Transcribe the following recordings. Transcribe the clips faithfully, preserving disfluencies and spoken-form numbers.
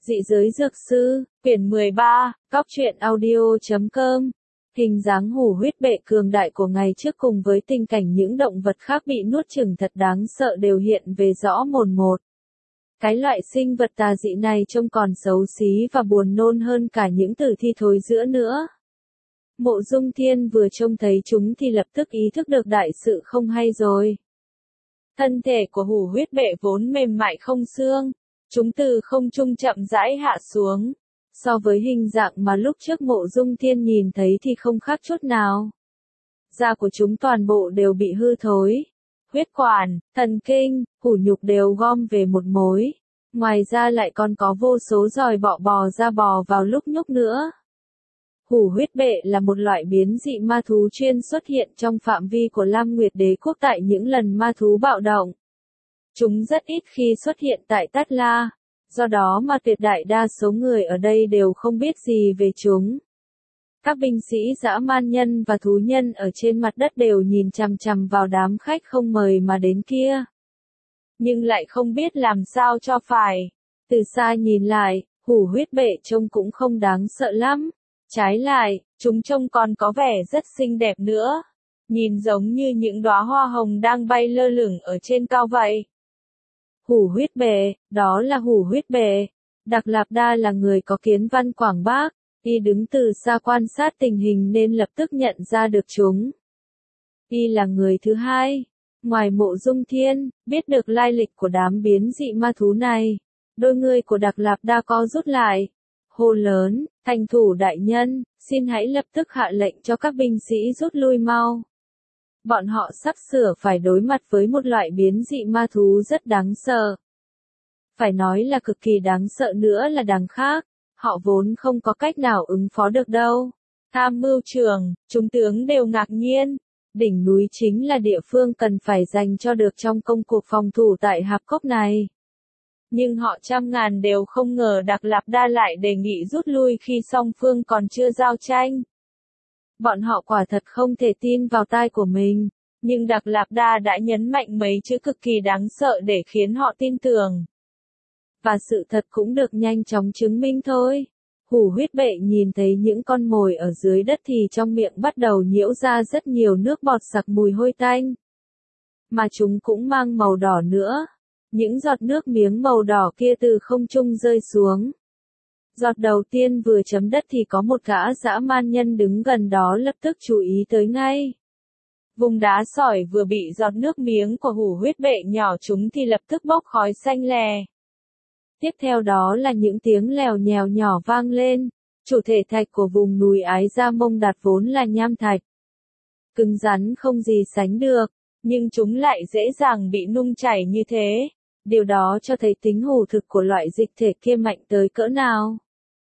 Dị giới dược sư, quyển mười ba, góc truyện audio chấm com. Hình dáng hủ huyết bệ cường đại của ngày trước cùng với tình cảnh những động vật khác bị nuốt chửng thật đáng sợ đều hiện về rõ mồn một. Cái loại sinh vật tà dị này trông còn xấu xí và buồn nôn hơn cả những tử thi thối rữa nữa. Mộ Dung Thiên vừa trông thấy chúng thì lập tức ý thức được đại sự không hay rồi. Thân thể của hủ huyết bệ vốn mềm mại không xương. Chúng từ không trung chậm rãi hạ xuống. So với hình dạng mà lúc trước Mộ Dung Thiên nhìn thấy thì không khác chút nào. Da của chúng toàn bộ đều bị hư thối. Huyết quản, thần kinh, hủ nhục đều gom về một mối. Ngoài ra lại còn có vô số giòi bọ bò ra bò vào lúc nhúc nữa. Hủ huyết bệ là một loại biến dị ma thú chuyên xuất hiện trong phạm vi của Lam Nguyệt Đế Quốc tại những lần ma thú bạo động. Chúng rất ít khi xuất hiện tại Tát La, do đó mà tuyệt đại đa số người ở đây đều không biết gì về chúng. Các binh sĩ dã man nhân và thú nhân ở trên mặt đất đều nhìn chằm chằm vào đám khách không mời mà đến kia. Nhưng lại không biết làm sao cho phải. Từ xa nhìn lại, hủ huyết bệ trông cũng không đáng sợ lắm. Trái lại, chúng trông còn có vẻ rất xinh đẹp nữa. Nhìn giống như những đóa hoa hồng đang bay lơ lửng ở trên cao vậy. Hủ huyết bệ, đó là hủ huyết bệ. Đạc Lạp Đa là người có kiến văn quảng bác, y đứng từ xa quan sát tình hình nên lập tức nhận ra được chúng. Y là người thứ hai, ngoài Mộ Dung Thiên, biết được lai lịch của đám biến dị ma thú này. Đôi người của Đạc Lạp Đa co rút lại, hô lớn, thành thủ đại nhân, xin hãy lập tức hạ lệnh cho các binh sĩ rút lui mau. Bọn họ sắp sửa phải đối mặt với một loại biến dị ma thú rất đáng sợ. Phải nói là cực kỳ đáng sợ nữa là đằng khác, họ vốn không có cách nào ứng phó được đâu. Tham mưu trưởng, trung tướng đều ngạc nhiên. Đỉnh núi chính là địa phương cần phải dành cho được trong công cuộc phòng thủ tại Hạp Cốc này. Nhưng họ trăm ngàn đều không ngờ Đạc Lạp Đa lại đề nghị rút lui khi song phương còn chưa giao tranh. Bọn họ quả thật không thể tin vào tai của mình, nhưng Đạc Lạp Đa đã nhấn mạnh mấy chữ cực kỳ đáng sợ để khiến họ tin tưởng. Và sự thật cũng được nhanh chóng chứng minh thôi. Hủ huyết bệ nhìn thấy những con mồi ở dưới đất thì trong miệng bắt đầu nhiễu ra rất nhiều nước bọt sặc mùi hôi tanh. Mà chúng cũng mang màu đỏ nữa. Những giọt nước miếng màu đỏ kia từ không trung rơi xuống. Giọt đầu tiên vừa chấm đất thì có một gã dã man nhân đứng gần đó lập tức chú ý tới ngay. Vùng đá sỏi vừa bị giọt nước miếng của hủ huyết bệ nhỏ trúng thì lập tức bốc khói xanh lè. Tiếp theo đó là những tiếng lèo nhèo nhỏ vang lên. Chủ thể thạch của vùng núi Ái Gia Mông Đạt vốn là nham thạch. Cứng rắn không gì sánh được, nhưng chúng lại dễ dàng bị nung chảy như thế. Điều đó cho thấy tính hủ thực của loại dịch thể kia mạnh tới cỡ nào.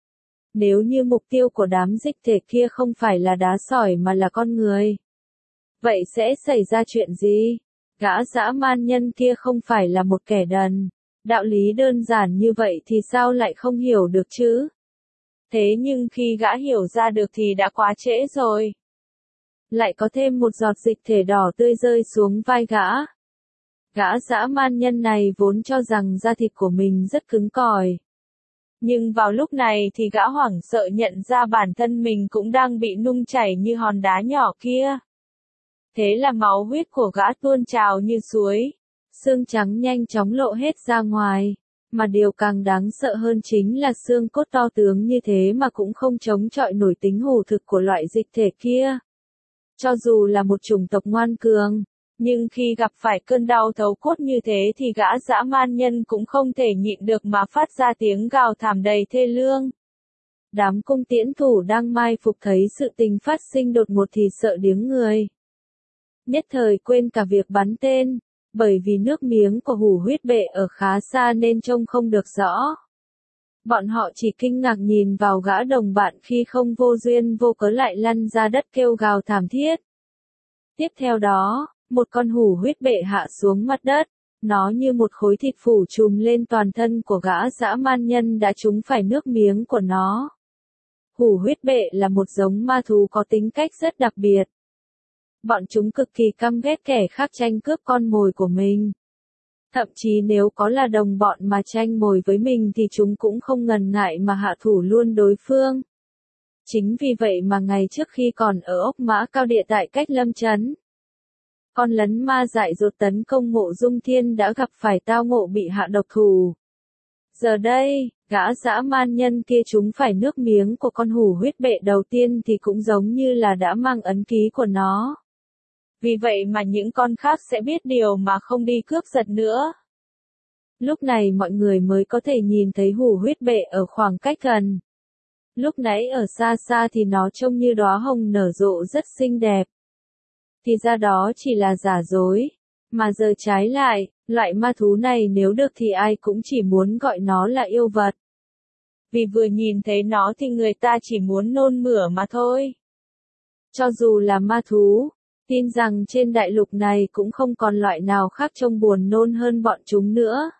Nếu như mục tiêu của đám dịch thể kia không phải là đá sỏi mà là con người, vậy sẽ xảy ra chuyện gì? Gã dã man nhân kia không phải là một kẻ đần. Đạo lý đơn giản như vậy thì sao lại không hiểu được chứ? Thế nhưng khi gã hiểu ra được thì đã quá trễ rồi. Lại có thêm một giọt dịch thể đỏ tươi rơi xuống vai gã. Gã dã man nhân này vốn cho rằng da thịt của mình rất cứng cỏi. Nhưng vào lúc này thì gã hoảng sợ nhận ra bản thân mình cũng đang bị nung chảy như hòn đá nhỏ kia. Thế là máu huyết của gã tuôn trào như suối. Xương trắng nhanh chóng lộ hết ra ngoài. Mà điều càng đáng sợ hơn chính là xương cốt to tướng như thế mà cũng không chống chọi nổi tính hủ thực của loại dịch thể kia. Cho dù là một chủng tộc ngoan cường, nhưng khi gặp phải cơn đau thấu cốt như thế thì gã dã man nhân cũng không thể nhịn được mà phát ra tiếng gào thảm đầy thê lương. Đám cung tiễn thủ đang mai phục thấy sự tình phát sinh đột ngột thì sợ điếng người. Nhất thời quên cả việc bắn tên, bởi vì nước miếng của hủ huyết bệ ở khá xa nên trông không được rõ. Bọn họ chỉ kinh ngạc nhìn vào gã đồng bạn khi không vô duyên vô cớ lại lăn ra đất kêu gào thảm thiết. Tiếp theo đó, một con hủ huyết bệ hạ xuống mặt đất, nó như một khối thịt phủ trùm lên toàn thân của gã dã man nhân đã trúng phải nước miếng của nó. Hủ huyết bệ là một giống ma thú có tính cách rất đặc biệt. Bọn chúng cực kỳ căm ghét kẻ khác tranh cướp con mồi của mình. Thậm chí nếu có là đồng bọn mà tranh mồi với mình thì chúng cũng không ngần ngại mà hạ thủ luôn đối phương. Chính vì vậy mà ngày trước khi còn ở ốc Mã Cao Địa tại cách Lâm Trấn, con lấn ma dại dột tấn công Mộ Dung Thiên đã gặp phải tao ngộ bị hạ độc thủ. Giờ đây, gã dã man nhân kia trúng phải nước miếng của con hủ huyết bệ đầu tiên thì cũng giống như là đã mang ấn ký của nó. Vì vậy mà những con khác sẽ biết điều mà không đi cướp giật nữa. Lúc này mọi người mới có thể nhìn thấy hủ huyết bệ ở khoảng cách gần. Lúc nãy ở xa xa thì nó trông như đóa hồng nở rộ rất xinh đẹp. Thì ra đó chỉ là giả dối. Mà giờ trái lại, loại ma thú này nếu được thì ai cũng chỉ muốn gọi nó là yêu vật. Vì vừa nhìn thấy nó thì người ta chỉ muốn nôn mửa mà thôi. Cho dù là ma thú, tin rằng trên đại lục này cũng không còn loại nào khác trông buồn nôn hơn bọn chúng nữa.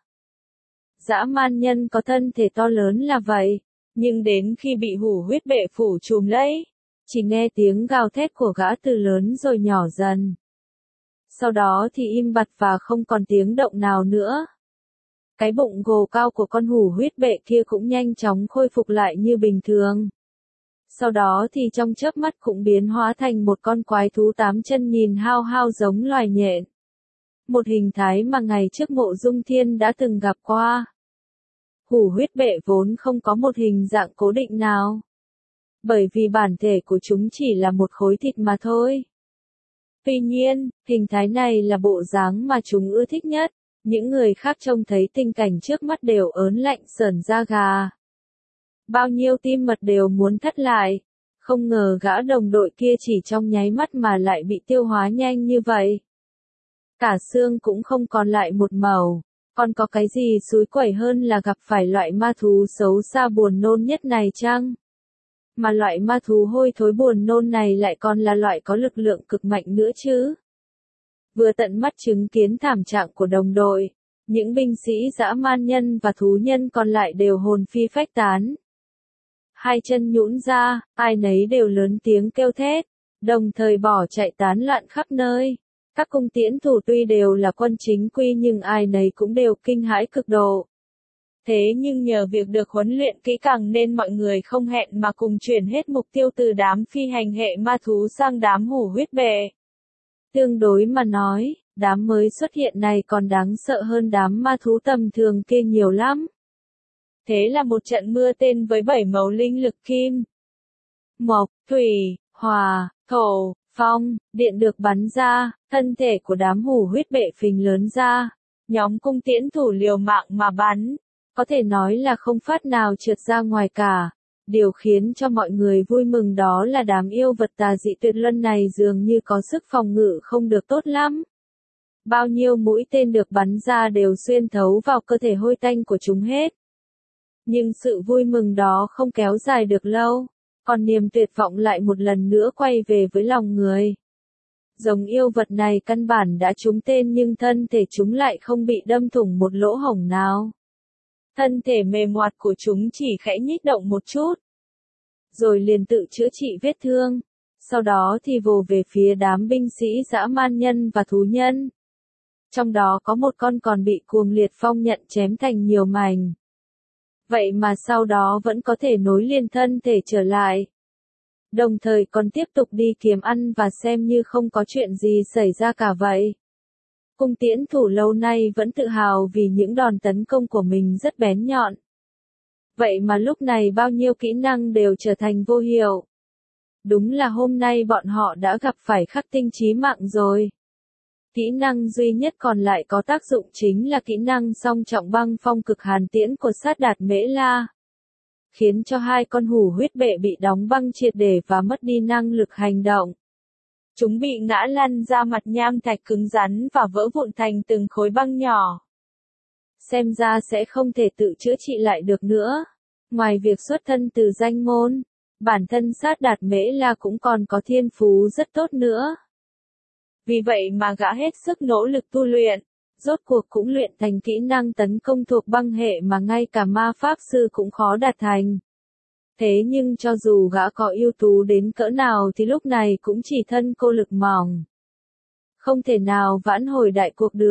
Dã man nhân có thân thể to lớn là vậy, nhưng đến khi bị hủ huyết bệ phủ trùm lấy, chỉ nghe tiếng gào thét của gã từ lớn rồi nhỏ dần. Sau đó thì im bặt và không còn tiếng động nào nữa. Cái bụng gồ cao của con hủ huyết bệ kia cũng nhanh chóng khôi phục lại như bình thường. Sau đó thì trong chớp mắt cũng biến hóa thành một con quái thú tám chân nhìn hao hao giống loài nhện. Một hình thái mà ngày trước Mộ Dung Thiên đã từng gặp qua. Hủ huyết bệ vốn không có một hình dạng cố định nào. Bởi vì bản thể của chúng chỉ là một khối thịt mà thôi. Tuy nhiên, hình thái này là bộ dáng mà chúng ưa thích nhất. Những người khác trông thấy tình cảnh trước mắt đều ớn lạnh sởn da gà. Bao nhiêu tim mật đều muốn thắt lại. Không ngờ gã đồng đội kia chỉ trong nháy mắt mà lại bị tiêu hóa nhanh như vậy. Cả xương cũng không còn lại một màu. Còn có cái gì xúi quẩy hơn là gặp phải loại ma thú xấu xa buồn nôn nhất này chăng? Mà loại ma thú hôi thối buồn nôn này lại còn là loại có lực lượng cực mạnh nữa chứ. Vừa tận mắt chứng kiến thảm trạng của đồng đội, những binh sĩ dã man nhân và thú nhân còn lại đều hồn phi phách tán. Hai chân nhũn ra, ai nấy đều lớn tiếng kêu thét, đồng thời bỏ chạy tán loạn khắp nơi. Các cung tiễn thủ tuy đều là quân chính quy nhưng ai nấy cũng đều kinh hãi cực độ. Thế nhưng nhờ việc được huấn luyện kỹ càng nên mọi người không hẹn mà cùng chuyển hết mục tiêu từ đám phi hành hệ ma thú sang đám hủ huyết bệ. Tương đối mà nói, đám mới xuất hiện này còn đáng sợ hơn đám ma thú tầm thường kia nhiều lắm. Thế là một trận mưa tên với bảy màu linh lực kim, mộc, thủy, hỏa, thổ, phong, điện được bắn ra, thân thể của đám hủ huyết bệ phình lớn ra. Nhóm cung tiễn thủ liều mạng mà bắn, có thể nói là không phát nào trượt ra ngoài cả. Điều khiến cho mọi người vui mừng đó là đám yêu vật tà dị tuyệt luân này dường như có sức phòng ngự không được tốt lắm. Bao nhiêu mũi tên được bắn ra đều xuyên thấu vào cơ thể hôi tanh của chúng hết. Nhưng sự vui mừng đó không kéo dài được lâu, còn niềm tuyệt vọng lại một lần nữa quay về với lòng người. Giống yêu vật này căn bản đã trúng tên nhưng thân thể chúng lại không bị đâm thủng một lỗ hổng nào. Thân thể mềm ngoặt của chúng chỉ khẽ nhích động một chút, rồi liền tự chữa trị vết thương, sau đó thì vồ về phía đám binh sĩ dã man nhân và thú nhân. Trong đó có một con còn bị cuồng liệt phong nhận chém thành nhiều mảnh. Vậy mà sau đó vẫn có thể nối liền thân thể trở lại. Đồng thời còn tiếp tục đi kiếm ăn và xem như không có chuyện gì xảy ra cả vậy. Cung tiễn thủ lâu nay vẫn tự hào vì những đòn tấn công của mình rất bén nhọn. Vậy mà lúc này bao nhiêu kỹ năng đều trở thành vô hiệu. Đúng là hôm nay bọn họ đã gặp phải khắc tinh chí mạng rồi. Kỹ năng duy nhất còn lại có tác dụng chính là kỹ năng song trọng băng phong cực hàn tiễn của sát đạt mễ la. Khiến cho hai con hủ huyết bệ bị đóng băng triệt để và mất đi năng lực hành động. Chúng bị ngã lăn ra mặt nham thạch cứng rắn và vỡ vụn thành từng khối băng nhỏ. Xem ra sẽ không thể tự chữa trị lại được nữa. Ngoài việc xuất thân từ danh môn, bản thân sát đạt mễ la cũng còn có thiên phú rất tốt nữa. Vì vậy mà gã hết sức nỗ lực tu luyện, rốt cuộc cũng luyện thành kỹ năng tấn công thuộc băng hệ mà ngay cả ma pháp sư cũng khó đạt thành. Thế nhưng cho dù gã có ưu tú đến cỡ nào thì lúc này cũng chỉ thân cô lực mỏng. Không thể nào vãn hồi đại cuộc được,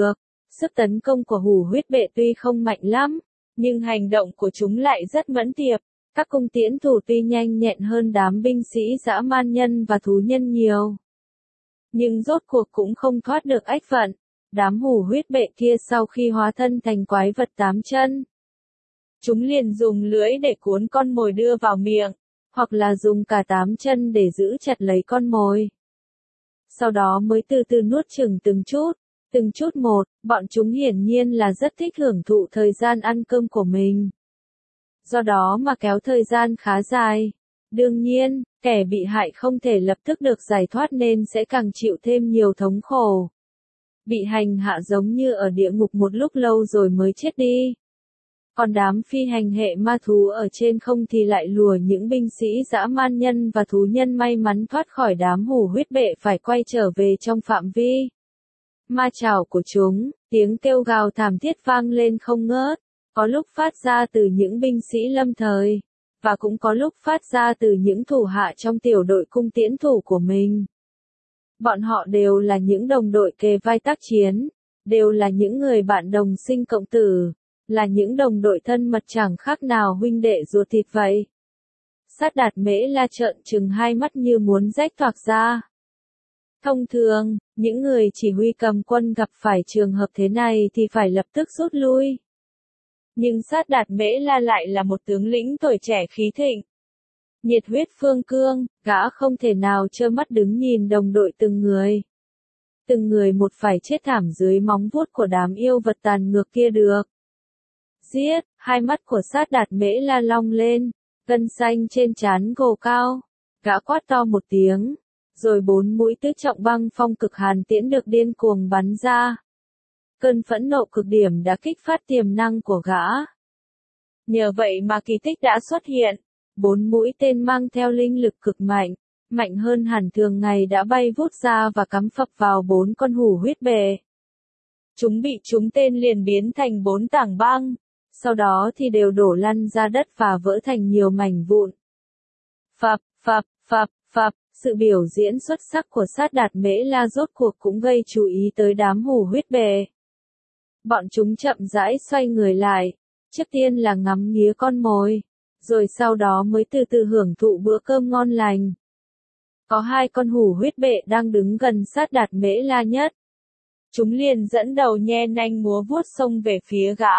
Sức tấn công của hủ huyết bệ tuy không mạnh lắm, nhưng hành động của chúng lại rất mẫn tiệp. Các cung tiễn thủ tuy nhanh nhẹn hơn đám binh sĩ dã man nhân và thú nhân nhiều, nhưng rốt cuộc cũng không thoát được ách phận. Đám hủ huyết bệ kia sau khi hóa thân thành quái vật tám chân, chúng liền dùng lưỡi để cuốn con mồi đưa vào miệng, hoặc là dùng cả tám chân để giữ chặt lấy con mồi. Sau đó mới từ từ nuốt chửng từng chút, từng chút một. Bọn chúng hiển nhiên là rất thích hưởng thụ thời gian ăn cơm của mình, do đó mà kéo thời gian khá dài. Đương nhiên, kẻ bị hại không thể lập tức được giải thoát nên sẽ càng chịu thêm nhiều thống khổ. Bị hành hạ giống như ở địa ngục một lúc lâu rồi mới chết đi. Còn đám phi hành hệ ma thú ở trên không thì lại lùa những binh sĩ dã man nhân và thú nhân may mắn thoát khỏi đám hủ huyết bệ phải quay trở về trong phạm vi ma chảo của chúng. Tiếng kêu gào thảm thiết vang lên không ngớt, có lúc phát ra từ những binh sĩ lâm thời, và cũng có lúc phát ra từ những thủ hạ trong tiểu đội cung tiễn thủ của mình. Bọn họ đều là những đồng đội kề vai tác chiến, đều là những người bạn đồng sinh cộng tử, là những đồng đội thân mật chẳng khác nào huynh đệ ruột thịt vậy. Sát Đạt Mễ La trợn trừng hai mắt như muốn rách toạc ra. Thông thường, những người chỉ huy cầm quân gặp phải trường hợp thế này thì phải lập tức rút lui. Nhưng Sát Đạt Mễ La lại là một tướng lĩnh tuổi trẻ khí thịnh, nhiệt huyết phương cương, gã không thể nào trơ mắt đứng nhìn đồng đội từng người, từng người một phải chết thảm dưới móng vuốt của đám yêu vật tàn ngược kia được. Giết, hai mắt của Sát Đạt Mễ La long lên, gân xanh trên trán gồ cao, gã quát to một tiếng, rồi bốn mũi tứ trọng băng phong cực hàn tiễn được điên cuồng bắn ra. Cơn phẫn nộ cực điểm đã kích phát tiềm năng của gã. Nhờ vậy mà kỳ tích đã xuất hiện. Bốn mũi tên mang theo linh lực cực mạnh, mạnh hơn hẳn thường ngày đã bay vút ra và cắm phập vào bốn con hủ huyết bệ. Chúng bị trúng tên liền biến thành bốn tảng băng, sau đó thì đều đổ lăn ra đất và vỡ thành nhiều mảnh vụn. Phập, phập, phập, phập, sự biểu diễn xuất sắc của Sát Đạt Mễ La rốt cuộc cũng gây chú ý tới đám hủ huyết bệ. Bọn chúng chậm rãi xoay người lại, trước tiên là ngắm nghía con mồi, rồi sau đó mới từ từ hưởng thụ bữa cơm ngon lành. Có hai con hủ huyết bệ đang đứng gần Sát Đạt Mễ La nhất. Chúng liền dẫn đầu nhe nanh múa vuốt xông về phía gã.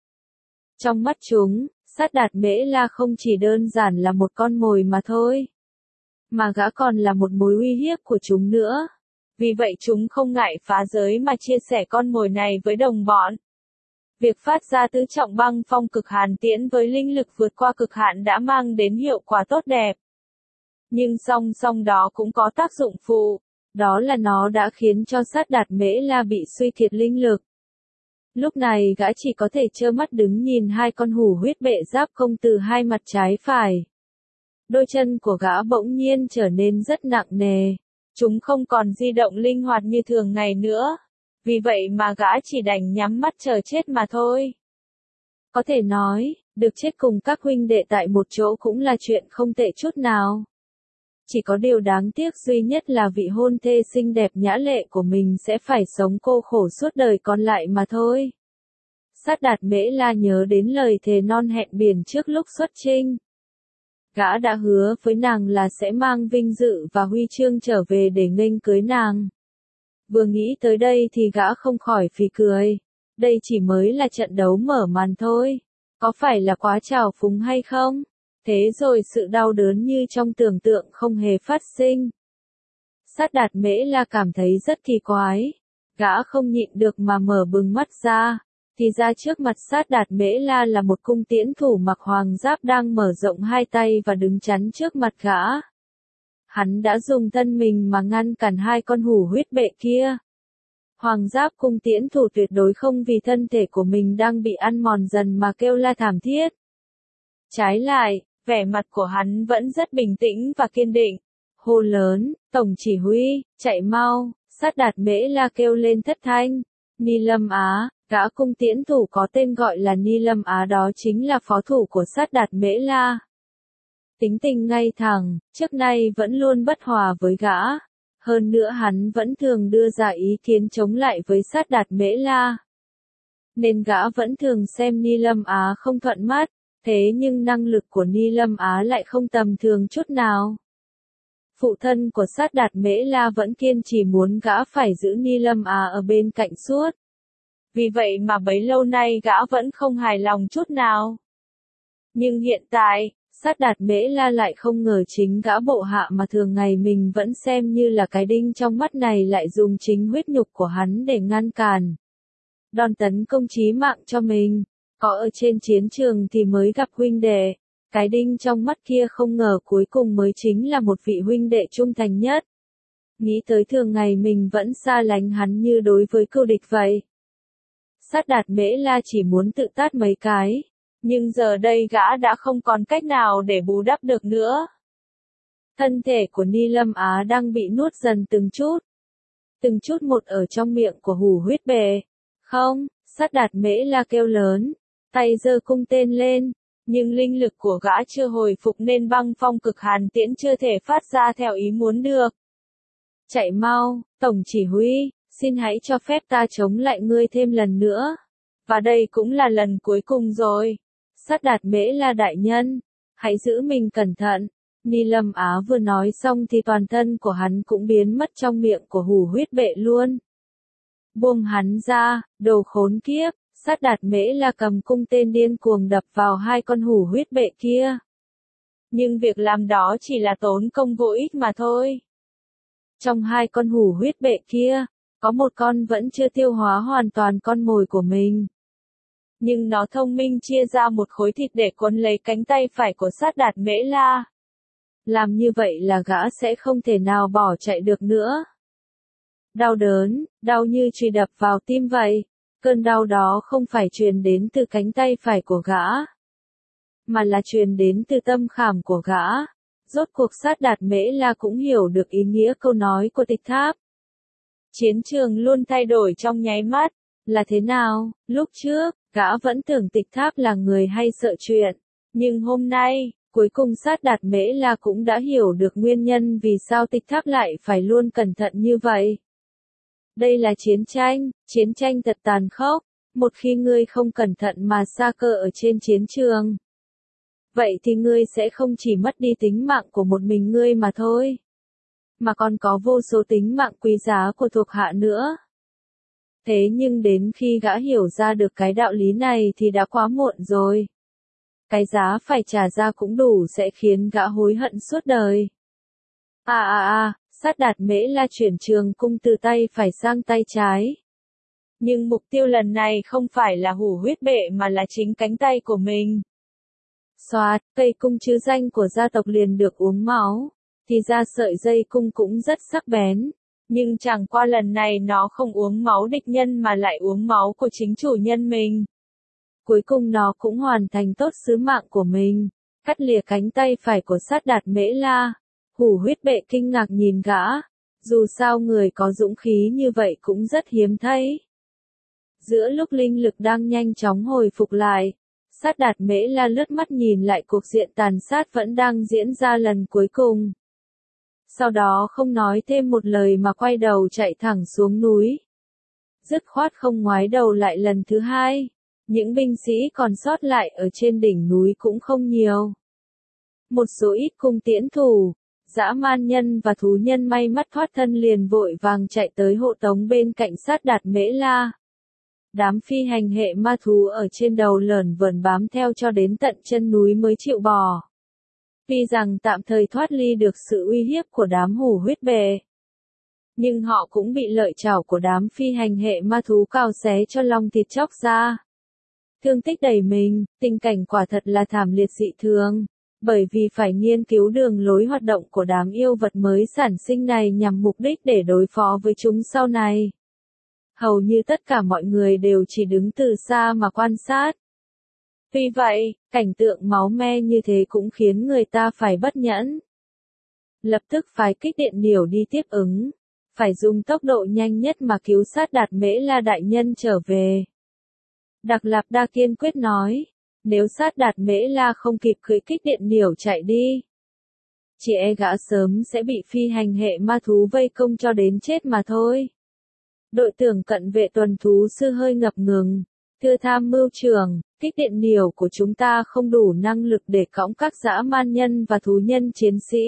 Trong mắt chúng, Sát Đạt Mễ La không chỉ đơn giản là một con mồi mà thôi, mà gã còn là một mối uy hiếp của chúng nữa. Vì vậy chúng không ngại phá giới mà chia sẻ con mồi này với đồng bọn. Việc phát ra tứ trọng băng phong cực hàn tiễn với linh lực vượt qua cực hạn đã mang đến hiệu quả tốt đẹp. Nhưng song song đó cũng có tác dụng phụ, đó là nó đã khiến cho Sát Đạt Mễ La bị suy kiệt linh lực. Lúc này gã chỉ có thể trơ mắt đứng nhìn hai con hủ huyết bệ giáp công từ hai mặt trái phải. Đôi chân của gã bỗng nhiên trở nên rất nặng nề, chúng không còn di động linh hoạt như thường ngày nữa. Vì vậy mà gã chỉ đành nhắm mắt chờ chết mà thôi. Có thể nói, được chết cùng các huynh đệ tại một chỗ cũng là chuyện không tệ chút nào. Chỉ có điều đáng tiếc duy nhất là vị hôn thê xinh đẹp nhã lệ của mình sẽ phải sống cô khổ suốt đời còn lại mà thôi. Sát Đạt Mễ La nhớ đến lời thề non hẹn biển trước lúc xuất chinh. Gã đã hứa với nàng là sẽ mang vinh dự và huy chương trở về để nghênh cưới nàng. Vừa nghĩ tới đây thì gã không khỏi phì cười. Đây chỉ mới là trận đấu mở màn thôi. Có phải là quá trào phúng hay không? Thế rồi sự đau đớn như trong tưởng tượng không hề phát sinh. Sát Đạt Mễ La cảm thấy rất kỳ quái. Gã không nhịn được mà mở bừng mắt ra. Thì ra trước mặt Sát Đạt Mễ La là một cung tiễn thủ mặc hoàng giáp đang mở rộng hai tay và đứng chắn trước mặt gã. Hắn đã dùng thân mình mà ngăn cản hai con hủ huyết bệ kia. Hoàng giáp cung tiễn thủ tuyệt đối không vì thân thể của mình đang bị ăn mòn dần mà kêu la thảm thiết. Trái lại, vẻ mặt của hắn vẫn rất bình tĩnh và kiên định. Hô lớn, tổng chỉ huy, chạy mau, Sát Đạt Mễ La kêu lên thất thanh. Ni Lâm Á, gã cung tiễn thủ có tên gọi là Ni Lâm Á đó chính là phó thủ của Sát Đạt Mễ La. Tính tình ngay thẳng, trước nay vẫn luôn bất hòa với gã. Hơn nữa hắn vẫn thường đưa ra ý kiến chống lại với Sát Đạt Mễ La. nên gã vẫn thường xem Ni Lâm Á không thuận mắt, thế nhưng năng lực của Ni Lâm Á lại không tầm thường chút nào. Phụ thân của Sát Đạt Mễ La vẫn kiên trì muốn gã phải giữ Ni Lâm Á ở bên cạnh suốt. Vì vậy mà bấy lâu nay gã vẫn không hài lòng chút nào. Nhưng hiện tại, Sát Đạt Mễ La lại không ngờ chính gã bộ hạ mà thường ngày mình vẫn xem như là cái đinh trong mắt này lại dùng chính huyết nhục của hắn để ngăn cản đòn tấn công chí mạng cho mình. Có ở trên chiến trường thì mới gặp huynh đệ, cái đinh trong mắt kia không ngờ cuối cùng mới chính là một vị huynh đệ trung thành nhất. Nghĩ tới thường ngày mình vẫn xa lánh hắn như đối với cừu địch vậy. Sát Đạt Mễ La chỉ muốn tự tát mấy cái, nhưng giờ đây gã đã không còn cách nào để bù đắp được nữa. Thân thể của Ni Lâm Á đang bị nuốt dần từng chút, từng chút một ở trong miệng của Hủ Huyết Bệ. Không, Sát Đạt Mễ La kêu lớn, tay giơ cung tên lên, nhưng linh lực của gã chưa hồi phục nên băng phong cực hàn tiễn chưa thể phát ra theo ý muốn được. Chạy mau, tổng chỉ huy, xin hãy cho phép ta chống lại ngươi thêm lần nữa. Và đây cũng là lần cuối cùng rồi. Sát Đạt Mễ La đại nhân, hãy giữ mình cẩn thận. Ni Lâm Á vừa nói xong thì toàn thân của hắn cũng biến mất trong miệng của Hủ Huyết Bệ luôn. Buông hắn ra, đồ khốn kiếp. Sát Đạt Mễ La cầm cung tên điên cuồng đập vào hai con Hủ Huyết Bệ kia. Nhưng việc làm đó chỉ là tốn công vô ích mà thôi. Trong hai con Hủ Huyết Bệ kia, có một con vẫn chưa tiêu hóa hoàn toàn con mồi của mình. Nhưng nó thông minh chia ra một khối thịt để quấn lấy cánh tay phải của Sát Đạt Mễ La. Làm như vậy là gã sẽ không thể nào bỏ chạy được nữa. Đau đớn, đau như chùy đập vào tim vậy. Cơn đau đó không phải truyền đến từ cánh tay phải của gã, mà là truyền đến từ tâm khảm của gã. Rốt cuộc Sát Đạt Mễ La cũng hiểu được ý nghĩa câu nói của Tịch Tháp. Chiến trường luôn thay đổi trong nháy mắt, là thế nào? Lúc trước, gã vẫn tưởng Tịch Tháp là người hay sợ chuyện, nhưng hôm nay, cuối cùng Sát Đạt Mễ La cũng đã hiểu được nguyên nhân vì sao Tịch Tháp lại phải luôn cẩn thận như vậy. Đây là chiến tranh, chiến tranh thật tàn khốc, một khi ngươi không cẩn thận mà sa cơ ở trên chiến trường. Vậy thì ngươi sẽ không chỉ mất đi tính mạng của một mình ngươi mà thôi, mà còn có vô số tính mạng quý giá của thuộc hạ nữa. Thế nhưng đến khi gã hiểu ra được cái đạo lý này thì đã quá muộn rồi. Cái giá phải trả ra cũng đủ sẽ khiến gã hối hận suốt đời. À à à, Sát Đạt Mễ La chuyển trường cung từ tay phải sang tay trái. Nhưng mục tiêu lần này không phải là Hủ Huyết Bệ mà là chính cánh tay của mình. Xoạt, cây cung chữ danh của gia tộc liền được uống máu, thì ra sợi dây cung cũng rất sắc bén. Nhưng chẳng qua lần này nó không uống máu địch nhân mà lại uống máu của chính chủ nhân mình. Cuối cùng nó cũng hoàn thành tốt sứ mạng của mình, cắt lìa cánh tay phải của Sát Đạt Mễ La. Hủ Huyết Bệ kinh ngạc nhìn gã, dù sao người có dũng khí như vậy cũng rất hiếm thấy. Giữa lúc linh lực đang nhanh chóng hồi phục lại, Sát Đạt Mễ La lướt mắt nhìn lại cuộc diện tàn sát vẫn đang diễn ra lần cuối cùng. Sau đó không nói thêm một lời mà quay đầu chạy thẳng xuống núi. Dứt khoát không ngoái đầu lại lần thứ hai. Những binh sĩ còn sót lại ở trên đỉnh núi cũng không nhiều. Một số ít cung tiễn thủ, dã man nhân và thú nhân may mắn thoát thân liền vội vàng chạy tới hộ tống bên cạnh Sát Đạt Mễ La. Đám phi hành hệ ma thú ở trên đầu lởn vởn bám theo cho đến tận chân núi mới chịu bỏ. Tuy rằng tạm thời thoát ly được sự uy hiếp của đám Hủ Huyết Bệ, nhưng họ cũng bị lợi chảo của đám phi hành hệ ma thú cào xé cho lòng thịt chóc ra. Thương tích đầy mình, tình cảnh quả thật là thảm liệt dị thường, bởi vì phải nghiên cứu đường lối hoạt động của đám yêu vật mới sản sinh này nhằm mục đích để đối phó với chúng sau này. Hầu như tất cả mọi người đều chỉ đứng từ xa mà quan sát. Tuy vậy, cảnh tượng máu me như thế cũng khiến người ta phải bất nhẫn. Lập tức phái kích điện điểu đi tiếp ứng, phải dùng tốc độ nhanh nhất mà cứu Sát Đạt Mễ La đại nhân trở về. Đặc Lạp Đa kiên quyết nói, nếu Sát Đạt Mễ La không kịp cưỡi kích điện điểu chạy đi, chỉ e gã sớm sẽ bị phi hành hệ ma thú vây công cho đến chết mà thôi. Đội trưởng cận vệ tuần thú sư hơi ngập ngừng, Thưa tham mưu trưởng, kích điện niểu của chúng ta không đủ năng lực để cõng các dã man nhân và thú nhân chiến sĩ.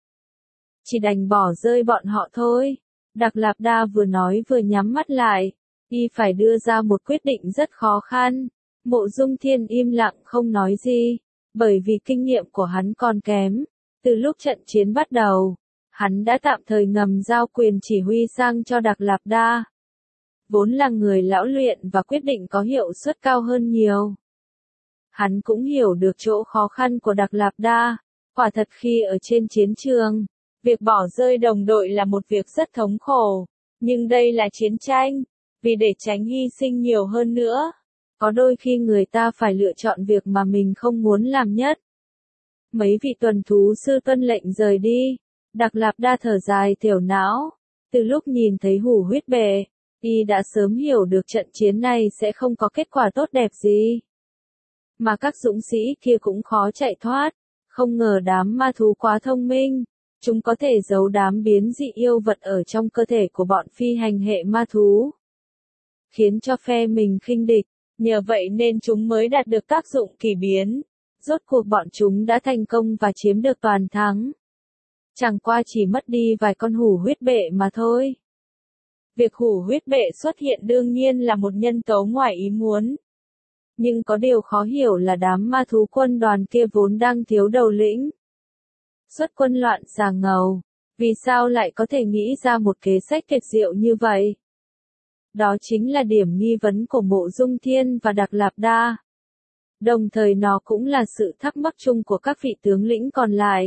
Chỉ đành bỏ rơi bọn họ thôi. Đặc Lạp Đa vừa nói vừa nhắm mắt lại. Y phải đưa ra một quyết định rất khó khăn. Mộ Dung Thiên im lặng không nói gì, bởi vì kinh nghiệm của hắn còn kém. Từ lúc trận chiến bắt đầu, hắn đã tạm thời ngầm giao quyền chỉ huy sang cho Đặc Lạp Đa. Vốn là người lão luyện và quyết định có hiệu suất cao hơn nhiều. Hắn cũng hiểu được chỗ khó khăn của Đặc Lạp Đa. Quả thật khi ở trên chiến trường, việc bỏ rơi đồng đội là một việc rất thống khổ. Nhưng đây là chiến tranh, vì để tránh hy sinh nhiều hơn nữa, có đôi khi người ta phải lựa chọn việc mà mình không muốn làm nhất. Mấy vị tuần thú sư tuân lệnh rời đi. Đặc Lạp Đa thở dài thiểu não. Từ lúc nhìn thấy hủ huyết bệ, y đã sớm hiểu được trận chiến này sẽ không có kết quả tốt đẹp gì. Mà các dũng sĩ kia cũng khó chạy thoát. Không ngờ đám ma thú quá thông minh. Chúng có thể giấu đám biến dị yêu vật ở trong cơ thể của bọn phi hành hệ ma thú, khiến cho phe mình khinh địch. Nhờ vậy nên chúng mới đạt được tác dụng kỳ biến. Rốt cuộc bọn chúng đã thành công và chiếm được toàn thắng. Chẳng qua chỉ mất đi vài con hủ huyết bệ mà thôi. Việc hủ huyết bệ xuất hiện đương nhiên là một nhân tố ngoài ý muốn. Nhưng có điều khó hiểu là đám ma thú quân đoàn kia vốn đang thiếu đầu lĩnh. Xuất quân loạn xà ngầu, vì sao lại có thể nghĩ ra một kế sách tuyệt diệu như vậy? Đó chính là điểm nghi vấn của Mộ Dung Thiên và Đặc Lạp Đa. Đồng thời nó cũng là sự thắc mắc chung của các vị tướng lĩnh còn lại.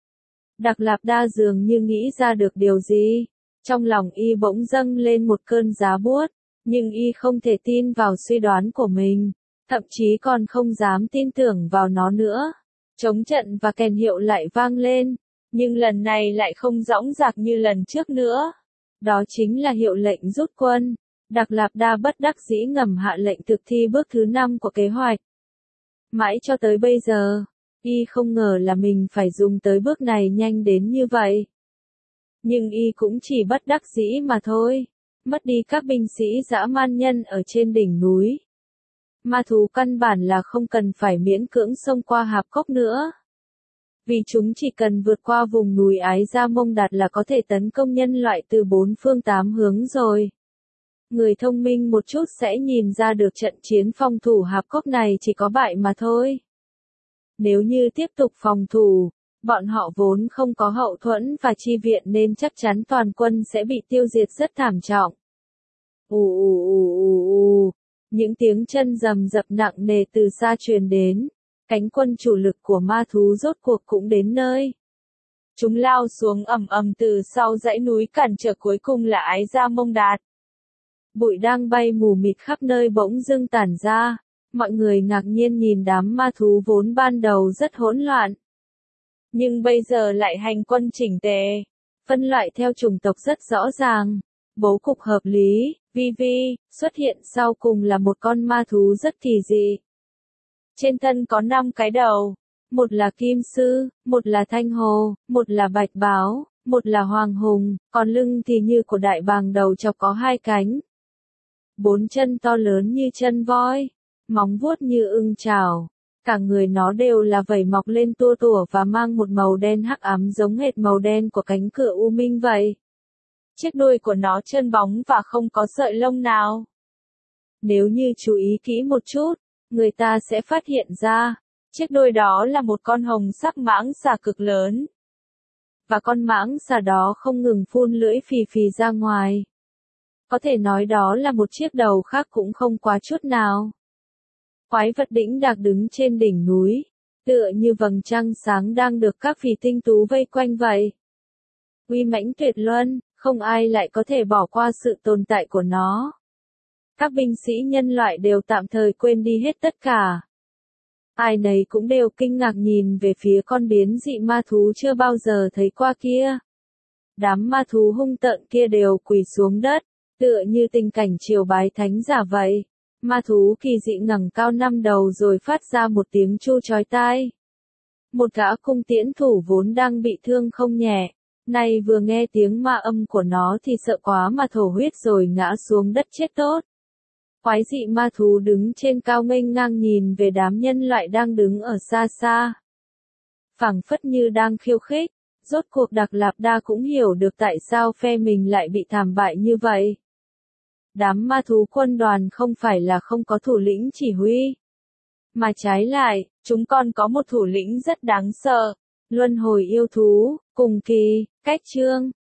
Đặc Lạp Đa dường như nghĩ ra được điều gì. Trong lòng y bỗng dâng lên một cơn giá buốt, nhưng y không thể tin vào suy đoán của mình, thậm chí còn không dám tin tưởng vào nó nữa. Trống trận và kèn hiệu lại vang lên, nhưng lần này lại không dõng dạc như lần trước nữa. Đó chính là hiệu lệnh rút quân. Đặc Lạp Đa bất đắc dĩ ngầm hạ lệnh thực thi bước thứ năm của kế hoạch. Mãi cho tới bây giờ, y không ngờ là mình phải dùng tới bước này nhanh đến như vậy. Nhưng y cũng chỉ bất đắc dĩ mà thôi, mất đi các binh sĩ dã man nhân ở trên đỉnh núi. Ma thú căn bản là không cần phải miễn cưỡng xông qua hạp cốc nữa. Vì chúng chỉ cần vượt qua vùng núi Ái Gia Mông Đạt là có thể tấn công nhân loại từ bốn phương tám hướng rồi. Người thông minh một chút sẽ nhìn ra được trận chiến phòng thủ hạp cốc này chỉ có bại mà thôi. Nếu như tiếp tục phòng thủ, bọn họ vốn không có hậu thuẫn và chi viện nên chắc chắn toàn quân sẽ bị tiêu diệt rất thảm trọng. Ù ù ù ù ù, những tiếng chân rầm rập nặng nề từ xa truyền đến, cánh quân chủ lực của ma thú rốt cuộc cũng đến nơi. Chúng lao xuống ầm ầm từ sau dãy núi cản trở, cuối cùng là Ái Gia Mông Đạt. Bụi đang bay mù mịt khắp nơi bỗng dưng tản ra, mọi người ngạc nhiên nhìn đám ma thú vốn ban đầu rất hỗn loạn. Nhưng bây giờ lại hành quân chỉnh tề, phân loại theo chủng tộc rất rõ ràng, bố cục hợp lý. Vi Vi, xuất hiện sau cùng là một con ma thú rất kỳ dị. Trên thân có năm cái đầu, một là kim sư, một là thanh hồ, một là bạch báo, một là hoàng hùng, còn lưng thì như của đại bàng, đầu chọc có hai cánh. Bốn chân to lớn như chân voi, móng vuốt như ưng chảo. Cả người nó đều là vảy mọc lên tua tủa và mang một màu đen hắc ám giống hệt màu đen của cánh cửa U Minh vậy. Chiếc đuôi của nó trơn bóng và không có sợi lông nào. Nếu như chú ý kỹ một chút, người ta sẽ phát hiện ra, chiếc đuôi đó là một con hồng sắc mãng xà cực lớn. Và con mãng xà đó không ngừng phun lưỡi phì phì ra ngoài. Có thể nói đó là một chiếc đầu khác cũng không quá chút nào. Quái vật đĩnh đạc đứng trên đỉnh núi, tựa như vầng trăng sáng đang được các phì tinh tú vây quanh vậy. Uy mãnh tuyệt luân, không ai lại có thể bỏ qua sự tồn tại của nó. Các binh sĩ nhân loại đều tạm thời quên đi hết tất cả. Ai nấy cũng đều kinh ngạc nhìn về phía con biến dị ma thú chưa bao giờ thấy qua kia. Đám ma thú hung tợn kia đều quỳ xuống đất, tựa như tình cảnh triều bái thánh giả vậy. Ma thú kỳ dị ngẩng cao năm đầu rồi phát ra một tiếng chu chói tai. Một gã cung tiễn thủ vốn đang bị thương không nhẹ, nay vừa nghe tiếng ma âm của nó thì sợ quá mà thổ huyết rồi ngã xuống đất chết tốt. Quái dị ma thú đứng trên cao nghênh ngang nhìn về đám nhân loại đang đứng ở xa xa. Phảng phất như đang khiêu khích, rốt cuộc Đặc Lạp Đa cũng hiểu được tại sao phe mình lại bị thảm bại như vậy. Đám ma thú quân đoàn không phải là không có thủ lĩnh chỉ huy, mà trái lại, chúng còn có một thủ lĩnh rất đáng sợ, luân hồi yêu thú, cùng kỳ, cách chương.